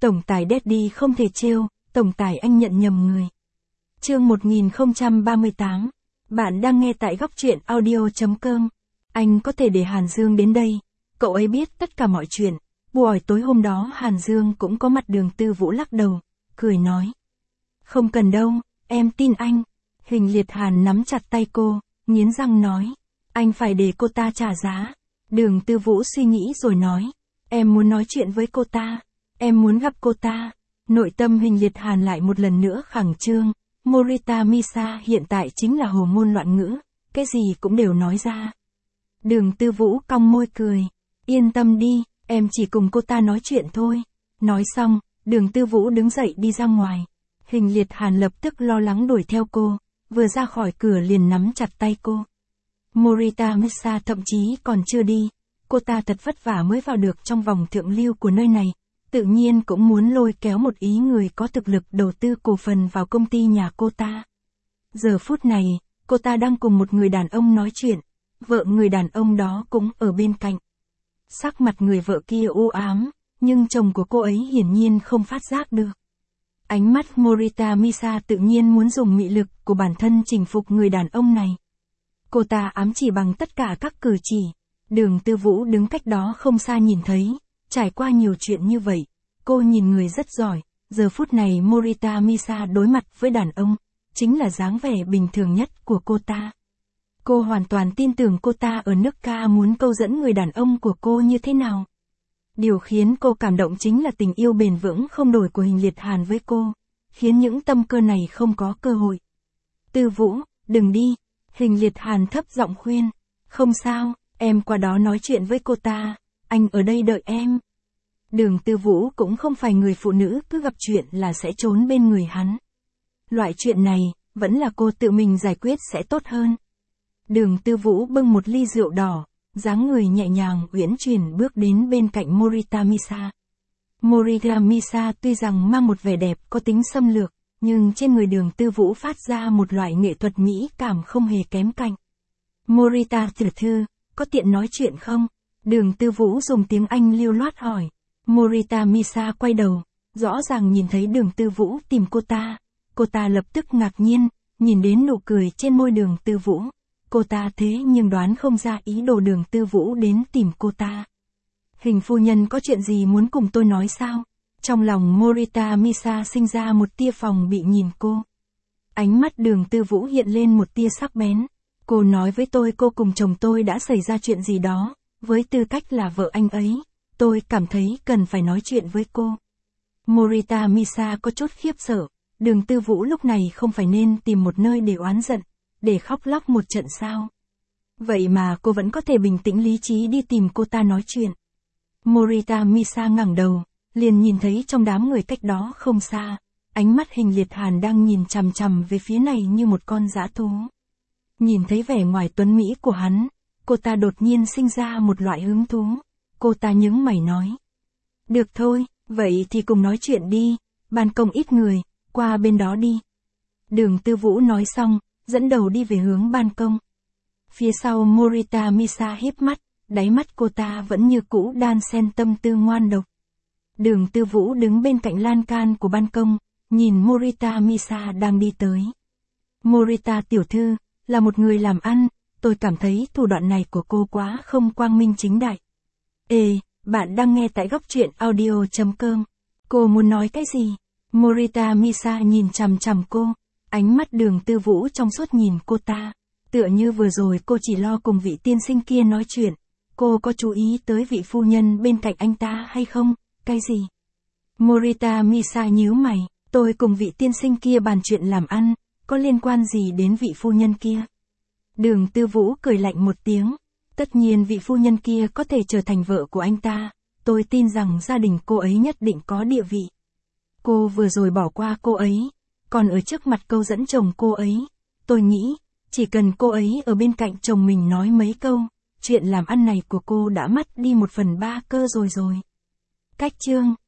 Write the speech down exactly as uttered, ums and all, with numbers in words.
Tổng tài Daddy không thể trêu, tổng tài anh nhận nhầm người. Chương một nghìn không trăm ba mươi tám. Bạn đang nghe tại góc truyện audio chấm com. Anh có thể để Hàn Dương đến đây. Cậu ấy biết tất cả mọi chuyện. Buổi tối hôm đó Hàn Dương cũng có mặt. Đường Tư Vũ lắc đầu, cười nói. Không cần đâu, em tin anh. Hình Liệt Hàn nắm chặt tay cô, nghiến răng nói. Anh phải để cô ta trả giá. Đường Tư Vũ suy nghĩ rồi nói. Em muốn nói chuyện với cô ta. Em muốn gặp cô ta. Nội tâm Hình Liệt Hàn lại một lần nữa khẳng trương. Morita Misa hiện tại chính là hồ ngôn loạn ngữ. Cái gì cũng đều nói ra. Đường Tư Vũ cong môi cười. Yên tâm đi, em chỉ cùng cô ta nói chuyện thôi. Nói xong, Đường Tư Vũ đứng dậy đi ra ngoài. Hình Liệt Hàn lập tức lo lắng đuổi theo cô. Vừa ra khỏi cửa liền nắm chặt tay cô. Morita Misa thậm chí còn chưa đi. Cô ta thật vất vả mới vào được trong vòng thượng lưu của nơi này. Tự nhiên cũng muốn lôi kéo một ý người có thực lực đầu tư cổ phần vào công ty nhà cô ta. Giờ phút này, cô ta đang cùng một người đàn ông nói chuyện. Vợ người đàn ông đó cũng ở bên cạnh. Sắc mặt người vợ kia u ám, nhưng chồng của cô ấy hiển nhiên không phát giác được. Ánh mắt Morita Misa tự nhiên muốn dùng mị lực của bản thân chinh phục người đàn ông này. Cô ta ám chỉ bằng tất cả các cử chỉ. Đường Tư Vũ đứng cách đó không xa nhìn thấy. Trải qua nhiều chuyện như vậy, cô nhìn người rất giỏi. Giờ phút này Morita Misa đối mặt với đàn ông, chính là dáng vẻ bình thường nhất của cô ta. Cô hoàn toàn tin tưởng cô ta ở nước ca muốn câu dẫn người đàn ông của cô như thế nào. Điều khiến cô cảm động chính là tình yêu bền vững không đổi của Hình Liệt Hàn với cô, khiến những tâm cơ này không có cơ hội. Tư Vũ, đừng đi. Hình Liệt Hàn thấp giọng khuyên. Không sao, em qua đó nói chuyện với cô ta. Anh ở đây đợi em. Đường Tư Vũ cũng không phải người phụ nữ cứ gặp chuyện là sẽ trốn bên người hắn. Loại chuyện này, vẫn là cô tự mình giải quyết sẽ tốt hơn. Đường Tư Vũ bưng một ly rượu đỏ, dáng người nhẹ nhàng uyển chuyển bước đến bên cạnh Morita Misa. Morita Misa tuy rằng mang một vẻ đẹp có tính xâm lược, nhưng trên người Đường Tư Vũ phát ra một loại nghệ thuật mỹ cảm không hề kém cạnh. Morita tiểu thư, có tiện nói chuyện không? Đường Tư Vũ dùng tiếng Anh lưu loát hỏi. Morita Misa quay đầu, rõ ràng nhìn thấy Đường Tư Vũ tìm cô ta. Cô ta lập tức ngạc nhiên, nhìn đến nụ cười trên môi Đường Tư Vũ. Cô ta thế nhưng đoán không ra ý đồ Đường Tư Vũ đến tìm cô ta. Hình phu nhân có chuyện gì muốn cùng tôi nói sao? Trong lòng Morita Misa sinh ra một tia phòng bị nhìn cô. Ánh mắt Đường Tư Vũ hiện lên một tia sắc bén. Cô nói với tôi cô cùng chồng tôi đã xảy ra chuyện gì đó. Với tư cách là vợ anh ấy, tôi cảm thấy cần phải nói chuyện với cô. Morita Misa có chút khiếp sợ. Đường Tư Vũ lúc này không phải nên tìm một nơi để oán giận, để khóc lóc một trận sao? Vậy mà cô vẫn có thể bình tĩnh lý trí đi tìm cô ta nói chuyện. Morita Misa ngẩng đầu, liền nhìn thấy trong đám người cách đó không xa, ánh mắt Hình Liệt Hàn đang nhìn chằm chằm về phía này như một con dã thú. Nhìn thấy vẻ ngoài tuấn mỹ của hắn, cô ta đột nhiên sinh ra một loại hứng thú. Cô ta nhướng mày nói. Được thôi, vậy thì cùng nói chuyện đi, ban công ít người, qua bên đó đi. Đường Tư Vũ nói xong, dẫn đầu đi về hướng ban công. Phía sau Morita Misa híp mắt, đáy mắt cô ta vẫn như cũ đan xen tâm tư ngoan độc. Đường Tư Vũ đứng bên cạnh lan can của ban công, nhìn Morita Misa đang đi tới. Morita tiểu thư, là một người làm ăn, tôi cảm thấy thủ đoạn này của cô quá không quang minh chính đại. Ê, bạn đang nghe tại góc truyện audio chấm com. Cô muốn nói cái gì? Morita Misa nhìn chằm chằm cô, ánh mắt Đường Tư Vũ trong suốt nhìn cô ta. Tựa như vừa rồi cô chỉ lo cùng vị tiên sinh kia nói chuyện. Cô có chú ý tới vị phu nhân bên cạnh anh ta hay không? Cái gì? Morita Misa nhíu mày, tôi cùng vị tiên sinh kia bàn chuyện làm ăn, có liên quan gì đến vị phu nhân kia? Đường Tư Vũ cười lạnh một tiếng. Tất nhiên vị phu nhân kia có thể trở thành vợ của anh ta. Tôi tin rằng gia đình cô ấy nhất định có địa vị. Cô vừa rồi bỏ qua cô ấy, còn ở trước mặt câu dẫn chồng cô ấy. Tôi nghĩ, chỉ cần cô ấy ở bên cạnh chồng mình nói mấy câu, chuyện làm ăn này của cô đã mất đi một phần ba cơ rồi rồi. Cách chương